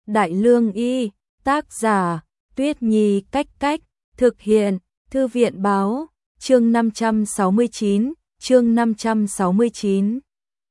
Đại Lương Y, tác giả, Tuyết Nhi Cách Cách, thực hiện, Thư viện Báo, chương 569, chương 569.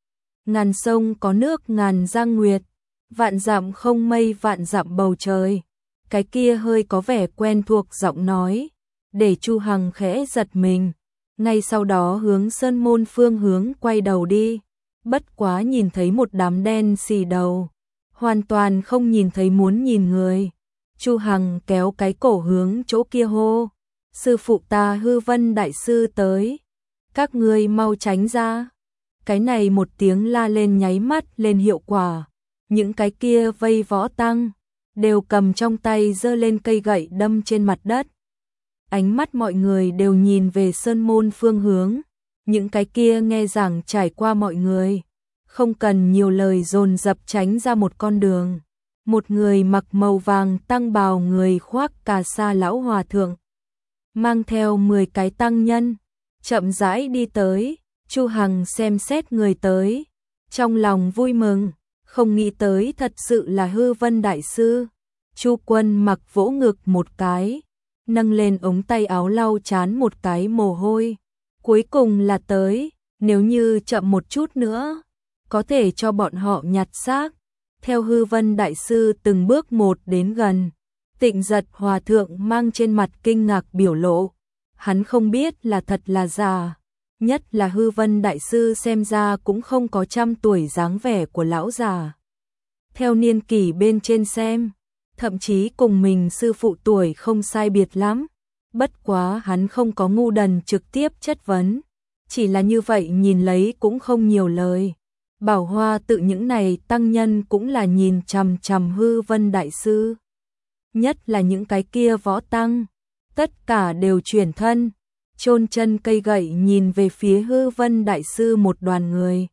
Ngàn sông có nước ngàn giang nguyệt, vạn dặm không mây vạn dặm bầu trời. Cái kia hơi có vẻ quen thuộc giọng nói, để Chu Hằng khẽ giật mình, ngay sau đó hướng Sơn Môn phương hướng quay đầu đi, bất quá nhìn thấy một đám đen xì đầu, hoàn toàn không nhìn thấy muốn nhìn người. Chu Hằng kéo cái cổ hướng chỗ kia hô, sư phụ ta Hư Vân đại sư tới, các ngươi mau tránh ra. Cái này một tiếng la lên nháy mắt lên hiệu quả, những cái kia vây võ tăng đều cầm trong tay giơ lên cây gậy đâm trên mặt đất. Ánh mắt mọi người đều nhìn về Sơn Môn phương hướng, những cái kia nghe giảng trải qua mọi người, không cần nhiều lời dồn dập tránh ra một con đường. Một người mặc màu vàng tăng bào, người khoác cà sa lão hòa thượng, mang theo 10 cái tăng nhân, chậm rãi đi tới. Chu Hằng xem xét người tới, trong lòng vui mừng, không nghĩ tới thật sự là Hư Vân đại sư. Chu Quân mặc vỗ ngực một cái, nâng lên ống tay áo lau chán một cái mồ hôi. Cuối cùng là tới, nếu như chậm một chút nữa, có thể cho bọn họ nhặt xác. Theo Hư Vân đại sư từng bước một đến gần, Tịnh Giật hòa thượng mang trên mặt kinh ngạc biểu lộ, hắn không biết là thật là giả. Nhất là Hư Vân đại sư xem ra cũng không có 100 tuổi dáng vẻ của lão già. Theo niên kỷ bên trên xem, thậm chí cùng mình sư phụ tuổi không sai biệt lắm. Bất quá hắn không có ngu đần trực tiếp chất vấn, chỉ là như vậy nhìn lấy cũng không nhiều lời. Bảo Hoa tự những này tăng nhân cũng là nhìn chằm chằm Hư Vân đại sư. Nhất là những cái kia võ tăng, tất cả đều chuyển thân, chôn chân cây gậy nhìn về phía Hư Vân đại sư một đoàn người.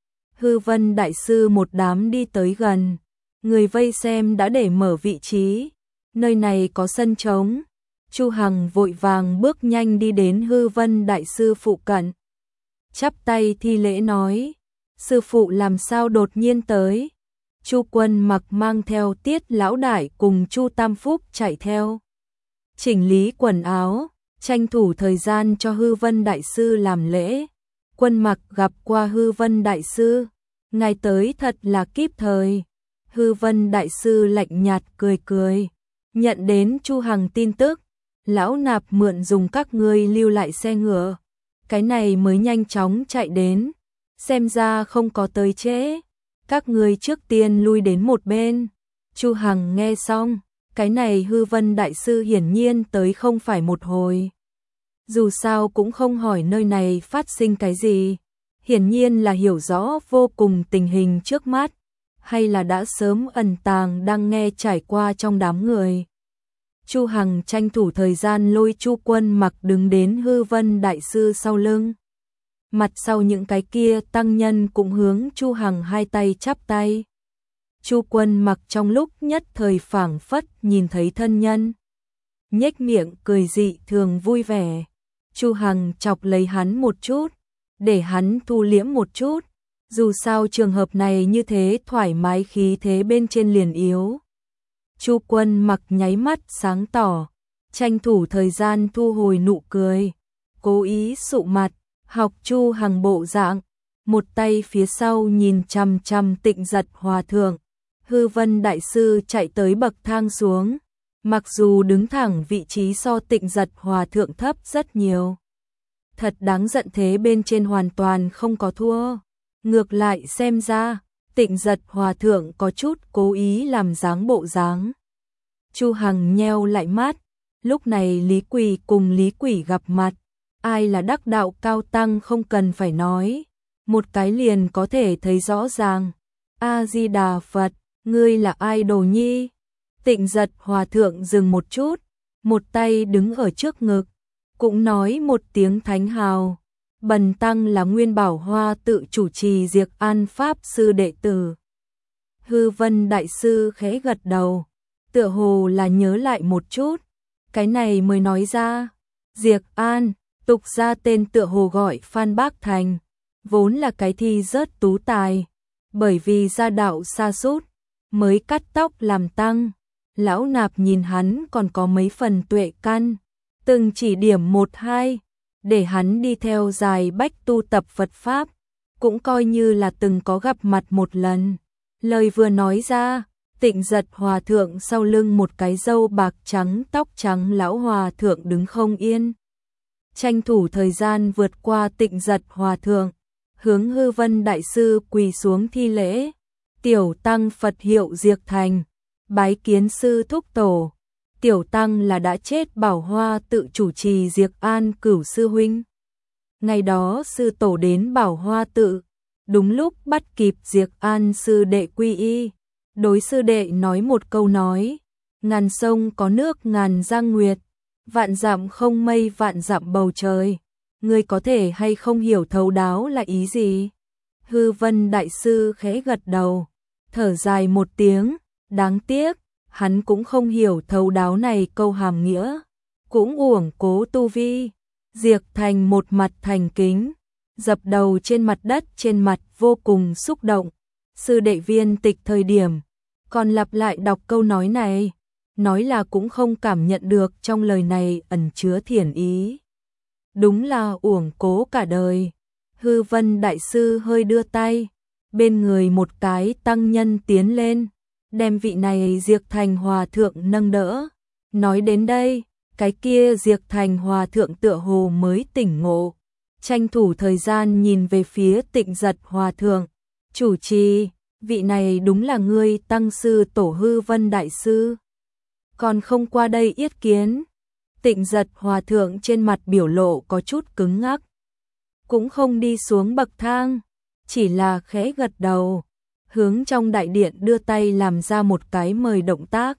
Hư Vân đại sư một đám đi tới gần, người vây xem đã để mở vị trí, nơi này có sân trống. Chu Hằng vội vàng bước nhanh đi đến Hư Vân đại sư phụ cận, chắp tay thi lễ nói, sư phụ làm sao đột nhiên tới. Chu Quân mặc mang theo Tiết lão đại cùng Chu Tam Phúc chạy theo, chỉnh lý quần áo, tranh thủ thời gian cho Hư Vân đại sư làm lễ. Quân mặc gặp qua Hư Vân đại sư, ngài tới thật là kíp thời. Hư Vân đại sư lạnh nhạt cười cười, nhận đến Chu Hằng tin tức, lão nạp mượn dùng các ngươi lưu lại xe ngựa, cái này mới nhanh chóng chạy đến, xem ra không có tới trễ, các ngươi trước tiên lui đến một bên. Chu Hằng nghe xong, cái này Hư Vân đại sư hiển nhiên tới không phải một hồi. Dù sao cũng không hỏi nơi này phát sinh cái gì, hiển nhiên là hiểu rõ vô cùng tình hình trước mắt, hay là đã sớm ẩn tàng đang nghe trải qua trong đám người. Chu Hằng tranh thủ thời gian lôi Chu Quân mặc đứng đến Hư Vân đại sư sau lưng. Mặt sau những cái kia tăng nhân cũng hướng Chu Hằng hai tay chắp tay. Chu Quân mặc trong lúc nhất thời phảng phất nhìn thấy thân nhân, nhếch miệng cười dị thường vui vẻ. Chu Hằng chọc lấy hắn một chút, để hắn thu liễm một chút, dù sao trường hợp này như thế thoải mái khí thế bên trên liền yếu. Chu Quân mặc nháy mắt sáng tỏ, tranh thủ thời gian thu hồi nụ cười, cố ý sụ mặt, học Chu Hằng bộ dạng, một tay phía sau nhìn chằm chằm Tịnh Giật hòa thượng. Hư Vân đại sư chạy tới bậc thang xuống, mặc dù đứng thẳng vị trí so Tịnh Giật hòa thượng thấp rất nhiều, thật đáng giận thế bên trên hoàn toàn không có thua. Ngược lại xem ra, Tịnh Giật hòa thượng có chút cố ý làm dáng bộ dáng. Chu Hằng nheo lại mắt, lúc này Lý Quỳ cùng Lý Quỷ gặp mặt, ai là đắc đạo cao tăng không cần phải nói, một cái liền có thể thấy rõ ràng. A Di Đà Phật, ngươi là ai đồ nhi? Tịnh Giật hòa thượng dừng một chút, một tay đứng ở trước ngực, cũng nói một tiếng thánh hào. Bần tăng là Nguyên Bảo Hoa tự chủ trì Diệc An pháp sư đệ tử. Hư Vân đại sư khẽ gật đầu, tựa hồ là nhớ lại một chút, cái này mới nói ra. Diệc An, tục ra tên tựa hồ gọi Phan Bác Thành, vốn là cái thi rớt tú tài, bởi vì gia đạo sa sút, mới cắt tóc làm tăng. Lão Nạp nhìn hắn còn có mấy phần tuệ căn, từng chỉ điểm một hai, để hắn đi theo Giai Bách tu tập Phật Pháp, cũng coi như là từng có gặp mặt một lần. Lời vừa nói ra, Tịnh Giật Hòa Thượng sau lưng một cái râu bạc trắng tóc trắng lão Hòa Thượng đứng không yên. Tranh thủ thời gian vượt qua Tịnh Giật Hòa Thượng, hướng Hư Vân Đại Sư quỳ xuống thi lễ. Tiểu Tăng Phật hiệu Diệp Thành, bái kiến sư thúc tổ. Tiểu Tăng là đã chết Bảo Hoa tự chủ trì Diệp An Cửu sư huynh. Ngày đó sư tổ đến Bảo Hoa tự, đúng lúc bắt kịp Diệp An sư đệ quy y. Đối sư đệ nói một câu nói, ngàn sông có nước ngàn giang nguyệt, vạn dặm không mây vạn dặm bầu trời. Ngươi có thể hay không hiểu thấu đáo là ý gì? Hư Vân Đại Sư khẽ gật đầu, thở dài một tiếng, đáng tiếc, hắn cũng không hiểu thấu đáo này câu hàm nghĩa, cũng uổng cố tu vi. Diệp Thành một mặt thành kính, dập đầu trên mặt đất, trên mặt vô cùng xúc động. Sư đệ viên tịch thời điểm, còn lặp lại đọc câu nói này, nói là cũng không cảm nhận được trong lời này ẩn chứa thiển ý. Đúng là uổng cố cả đời. Hư Vân Đại Sư hơi đưa tay, bên người một cái tăng nhân tiến lên, đem vị này Diệp Thành Hòa Thượng nâng đỡ. Nói đến đây, cái kia Diệp Thành Hòa Thượng tựa hồ mới tỉnh ngộ, tranh thủ thời gian nhìn về phía Tịnh Giật Hòa Thượng. Chủ trì, vị này đúng là ngươi tăng sư tổ Hư Vân Đại Sư, còn không qua đây yết kiến. Tịnh Giật Hòa Thượng trên mặt biểu lộ có chút cứng ngắc, cũng không đi xuống bậc thang, chỉ là khẽ gật đầu, hướng trong đại điện đưa tay làm ra một cái mời động tác.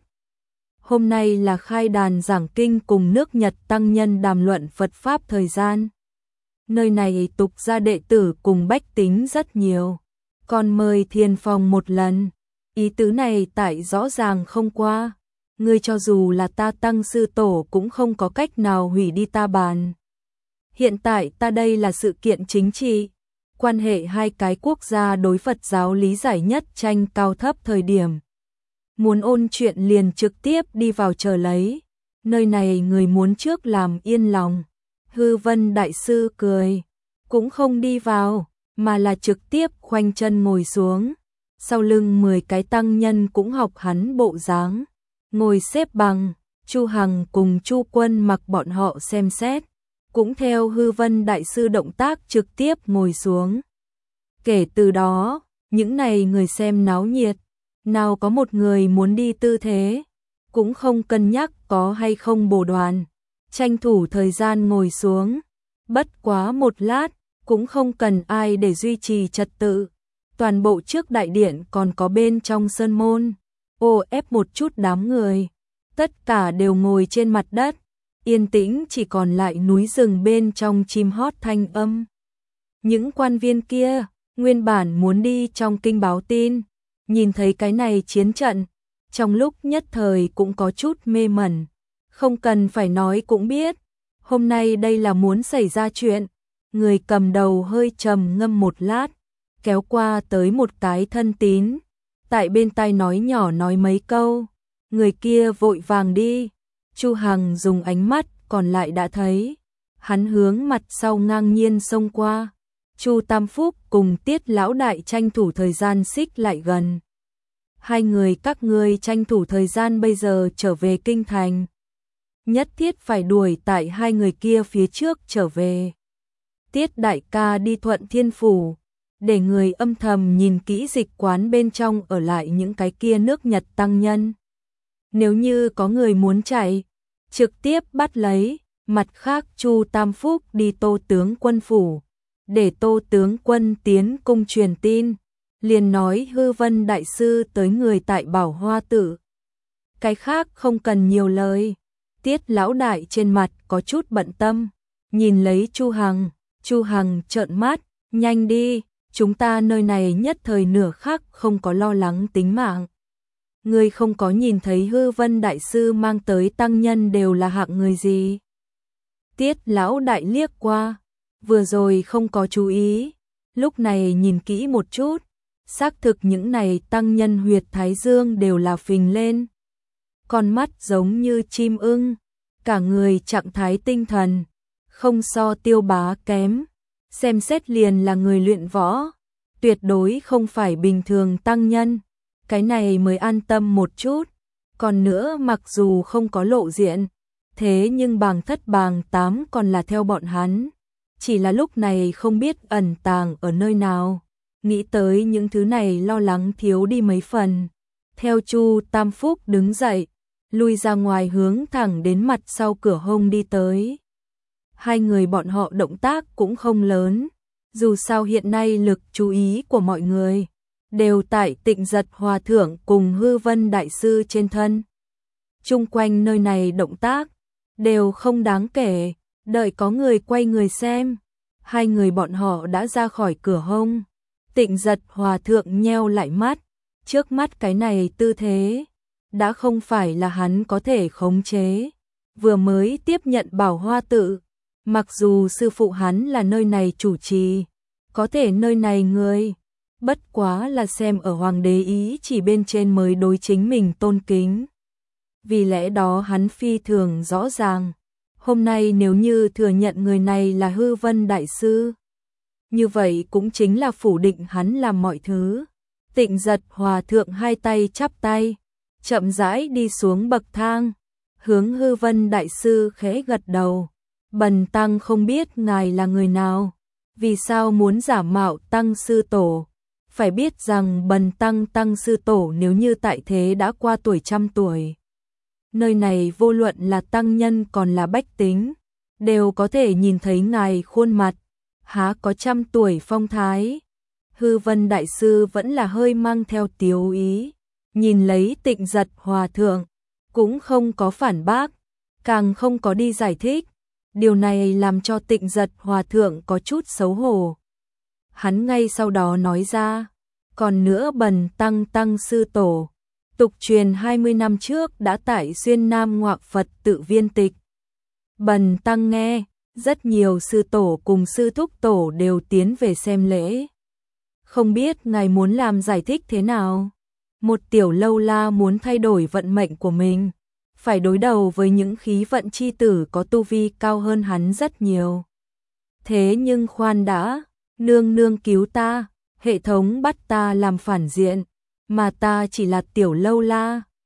Hôm nay là khai đàn giảng kinh cùng nước Nhật tăng nhân đàm luận Phật Pháp thời gian. Nơi này tục gia đệ tử cùng bách tính rất nhiều, còn mời thiền phòng một lần. Ý tứ này tại rõ ràng không qua. Ngươi cho dù là ta tăng sư tổ cũng không có cách nào hủy đi ta bàn. Hiện tại ta đây là sự kiện chính trị, quan hệ hai cái quốc gia đối Phật giáo lý giải nhất tranh cao thấp thời điểm. Muốn ôn chuyện liền trực tiếp đi vào chờ lấy, nơi này người muốn trước làm yên lòng. Hư Vân Đại Sư cười, cũng không đi vào, mà là trực tiếp khoanh chân ngồi xuống. Sau lưng 10 cái tăng nhân cũng học hắn bộ dáng, ngồi xếp bằng. Chu Hằng cùng Chu Quân mặc bọn họ xem xét, cũng theo Hư Vân Đại Sư động tác trực tiếp ngồi xuống. Kể từ đó, những này người xem náo nhiệt, nào có một người muốn đi tư thế, cũng không cân nhắc có hay không bổ đoàn, tranh thủ thời gian ngồi xuống. Bất quá một lát, cũng không cần ai để duy trì trật tự. Toàn bộ trước đại điện còn có bên trong sơn môn, ép một chút đám người, tất cả đều ngồi trên mặt đất, yên tĩnh, chỉ còn lại núi rừng bên trong chim hót thanh âm. Những quan viên kia, nguyên bản muốn đi trong kinh báo tin, nhìn thấy cái này chiến trận, trong lúc nhất thời cũng có chút mê mẩn, không cần phải nói cũng biết, hôm nay đây là muốn xảy ra chuyện. Người cầm đầu hơi trầm ngâm một lát, kéo qua tới một cái thân tín, tại bên tai nói nhỏ nói mấy câu, người kia vội vàng đi. Chu Hằng dùng ánh mắt còn lại đã thấy, hắn hướng mặt sau ngang nhiên xông qua. Chu Tam Phúc cùng Tiết lão đại tranh thủ thời gian xích lại gần. Hai người các ngươi tranh thủ thời gian bây giờ trở về kinh thành, nhất thiết phải đuổi tại hai người kia phía trước trở về. Tiết đại ca đi Thuận Thiên Phủ, để người âm thầm nhìn kỹ dịch quán bên trong ở lại những cái kia nước Nhật tăng nhân. Nếu như có người muốn chạy, trực tiếp bắt lấy. Mặt khác Chu Tam Phúc đi Tô tướng quân phủ, để Tô tướng quân tiến cung truyền tin, liền nói Hư Vân Đại Sư tới người tại Bảo Hoa tự. Cái khác không cần nhiều lời. Tiết lão đại trên mặt có chút bận tâm, nhìn lấy Chu Hằng. Chu Hằng trợn mắt, nhanh đi, chúng ta nơi này nhất thời nửa khắc không có lo lắng tính mạng. Ngươi không có nhìn thấy Hư Vân Đại Sư mang tới tăng nhân đều là hạng người gì? Tiết lão đại liếc qua, vừa rồi không có chú ý, lúc này nhìn kỹ một chút, Xác thực những này tăng nhân huyệt thái dương đều là phình lên. Con mắt giống như chim ưng, cả người trạng thái tinh thần, không so Tiêu Bá kém, xem xét liền là người luyện võ, tuyệt đối không phải bình thường tăng nhân, cái này mới an tâm một chút. Còn nữa mặc dù không có lộ diện, thế nhưng bàng thất bàng tám còn là theo bọn hắn, chỉ là lúc này không biết ẩn tàng ở nơi nào. Nghĩ tới những thứ này lo lắng thiếu đi mấy phần. Theo Chu Tam Phúc đứng dậy, lui ra ngoài hướng thẳng đến mặt sau cửa hông đi tới. Hai người bọn họ động tác cũng không lớn, dù sao hiện nay lực chú ý của mọi người đều tại Tịnh Giật Hòa Thượng cùng Hư Vân Đại Sư trên thân. Chung quanh nơi này động tác đều không đáng kể, đợi có người quay người xem. Hai người bọn họ đã ra khỏi cửa hông. Tịnh Giật Hòa Thượng nheo lại mắt, trước mắt cái này tư thế đã không phải là hắn có thể khống chế. Vừa mới tiếp nhận Bảo Hoa tự, mặc dù sư phụ hắn là nơi này chủ trì, có thể nơi này người bất quá là xem ở hoàng đế ý chỉ bên trên mới đối chính mình tôn kính. Vì lẽ đó hắn phi thường rõ ràng, hôm nay nếu như thừa nhận người này là Hư Vân Đại Sư, như vậy cũng chính là phủ định hắn làm mọi thứ. Tịnh Giật Hòa Thượng hai tay chắp tay, chậm rãi đi xuống bậc thang, hướng Hư Vân Đại Sư khẽ gật đầu. Bần tăng không biết ngài là người nào, vì sao muốn giả mạo tăng sư tổ. Phải biết rằng bần tăng sư tổ nếu như tại thế đã qua tuổi 100 tuổi. Nơi này vô luận là tăng nhân còn là bách tính, đều có thể nhìn thấy ngài khuôn mặt, há có 100 tuổi phong thái. Hư Vân Đại Sư vẫn là hơi mang theo tiếu ý, nhìn lấy Tịnh Giật Hòa Thượng, cũng không có phản bác, càng không có đi giải thích. Điều này làm cho Tịnh Giật Hòa Thượng có chút xấu hổ. Hắn ngay sau đó nói ra, còn nữa bần tăng sư tổ, tục truyền 20 năm trước đã tại Xuyên Nam Ngoạc Phật tự viên tịch. Bần tăng nghe, rất nhiều sư tổ cùng sư thúc tổ đều tiến về xem lễ. Không biết ngài muốn làm giải thích thế nào? Một tiểu lâu la muốn thay đổi vận mệnh của mình, phải đối đầu với những khí vận chi tử có tu vi cao hơn hắn rất nhiều. Thế nhưng khoan đã, nương nương cứu ta, hệ thống bắt ta làm phản diện, mà ta chỉ là tiểu lâu la,